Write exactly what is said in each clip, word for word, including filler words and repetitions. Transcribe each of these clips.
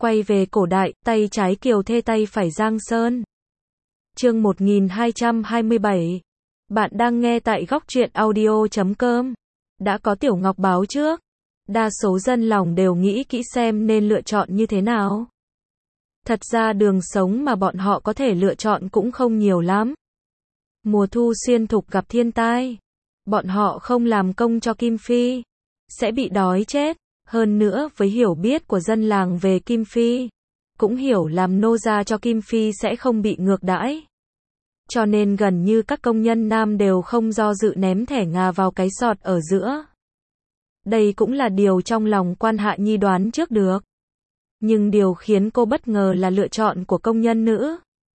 Quay về cổ đại, tay trái Kiều Thê tay phải Giang Sơn. Chương một nghìn hai trăm hai mươi bảy. Bạn đang nghe tại góc truyện audio chấm com. Đã có Tiểu Ngọc báo trước. Đa số dân lòng đều nghĩ kỹ xem nên lựa chọn như thế nào. Thật ra đường sống mà bọn họ có thể lựa chọn cũng không nhiều lắm. Mùa thu xuyên thục gặp thiên tai. Bọn họ không làm công cho Kim Phi, sẽ bị đói chết. Hơn nữa với hiểu biết của dân làng về Kim Phi, cũng hiểu làm nô gia cho Kim Phi sẽ không bị ngược đãi. Cho nên gần như các công nhân nam đều không do dự ném thẻ ngà vào cái sọt ở giữa. Đây cũng là điều trong lòng Quan Hạ Nhi đoán trước được. Nhưng điều khiến cô bất ngờ là lựa chọn của công nhân nữ.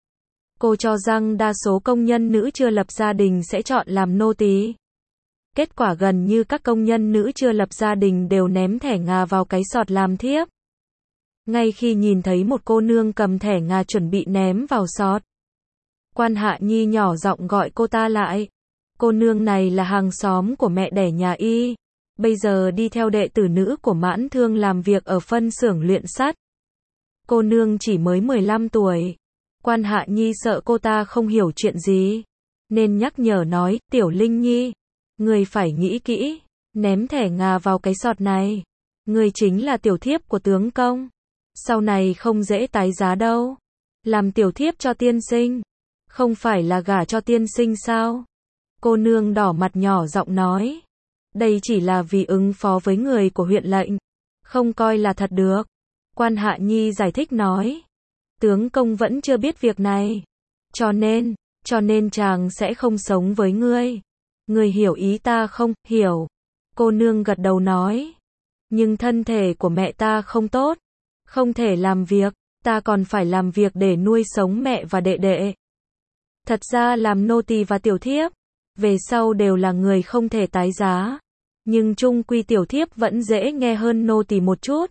Cô cho rằng đa số công nhân nữ chưa lập gia đình sẽ chọn làm nô tỳ. Kết quả gần như các công nhân nữ chưa lập gia đình đều ném thẻ ngà vào cái sọt làm thiếp. Ngay khi nhìn thấy một cô nương cầm thẻ ngà chuẩn bị ném vào sọt, Quan Hạ Nhi nhỏ giọng gọi cô ta lại. Cô nương này là hàng xóm của mẹ đẻ nhà y, bây giờ đi theo đệ tử nữ của Mãn Thương làm việc ở phân xưởng luyện sắt. Cô nương chỉ mới mười lăm tuổi. Quan Hạ Nhi sợ cô ta không hiểu chuyện gì, nên nhắc nhở nói, Tiểu Linh Nhi, người phải nghĩ kỹ, ném thẻ ngà vào cái sọt này. Người chính là tiểu thiếp của tướng công, sau này không dễ tái giá đâu. Làm tiểu thiếp cho tiên sinh, không phải là gả cho tiên sinh sao? Cô nương đỏ mặt nhỏ giọng nói, đây chỉ là vì ứng phó với người của huyện lệnh, không coi là thật được. Quan Hạ Nhi giải thích nói, tướng công vẫn chưa biết việc này, cho nên, cho nên chàng sẽ không sống với ngươi. Ngươi hiểu ý ta không? Hiểu. Cô nương gật đầu nói, nhưng thân thể của mẹ ta không tốt, không thể làm việc, ta còn phải làm việc để nuôi sống mẹ và đệ đệ. Thật ra làm nô tỳ và tiểu thiếp, về sau đều là người không thể tái giá, nhưng chung quy tiểu thiếp vẫn dễ nghe hơn nô tỳ một chút.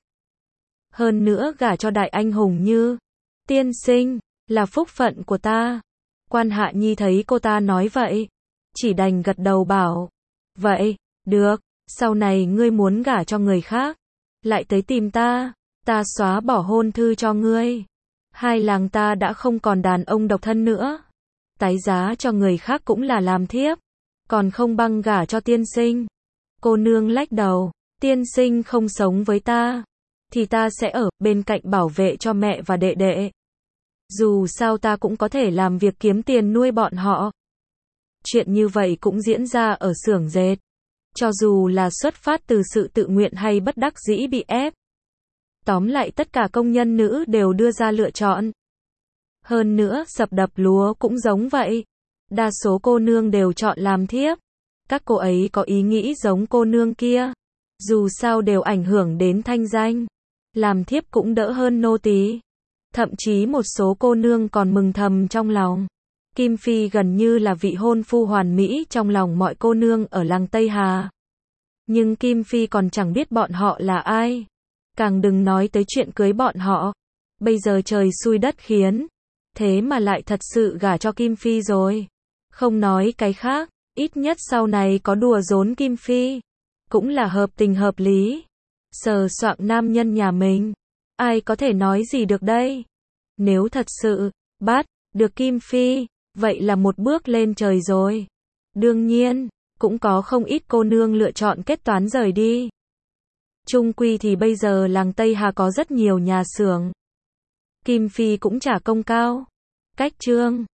Hơn nữa gả cho đại anh hùng như tiên sinh, là phúc phận của ta. Quan Hạ Nhi thấy cô ta nói vậy, chỉ đành gật đầu bảo, vậy, được, sau này ngươi muốn gả cho người khác, lại tới tìm ta, ta xóa bỏ hôn thư cho ngươi. Hai làng ta đã không còn đàn ông độc thân nữa, tái giá cho người khác cũng là làm thiếp, còn không bằng gả cho tiên sinh. Cô nương lách đầu, tiên sinh không sống với ta, thì ta sẽ ở bên cạnh bảo vệ cho mẹ và đệ đệ. Dù sao ta cũng có thể làm việc kiếm tiền nuôi bọn họ. Chuyện như vậy cũng diễn ra ở xưởng dệt. Cho dù là xuất phát từ sự tự nguyện hay bất đắc dĩ bị ép. Tóm lại tất cả công nhân nữ đều đưa ra lựa chọn. Hơn nữa, sập đập lúa cũng giống vậy. Đa số cô nương đều chọn làm thiếp. Các cô ấy có ý nghĩ giống cô nương kia. Dù sao đều ảnh hưởng đến thanh danh. Làm thiếp cũng đỡ hơn nô tỳ. Thậm chí một số cô nương còn mừng thầm trong lòng. Kim Phi gần như là vị hôn phu hoàn mỹ trong lòng mọi cô nương ở làng Tây Hà. Nhưng Kim Phi còn chẳng biết bọn họ là ai. Càng đừng nói tới chuyện cưới bọn họ. Bây giờ trời xui đất khiến. Thế mà lại thật sự gả cho Kim Phi rồi. Không nói cái khác, ít nhất sau này có đùa giỡn Kim Phi, cũng là hợp tình hợp lý. Sờ soạng nam nhân nhà mình, ai có thể nói gì được đây? Nếu thật sự bắt được Kim Phi, vậy là một bước lên trời rồi. Đương nhiên, cũng có không ít cô nương lựa chọn kết toán rời đi. Chung quy thì bây giờ làng Tây Hà có rất nhiều nhà xưởng. Kim Phi cũng trả công cao. Cách trương,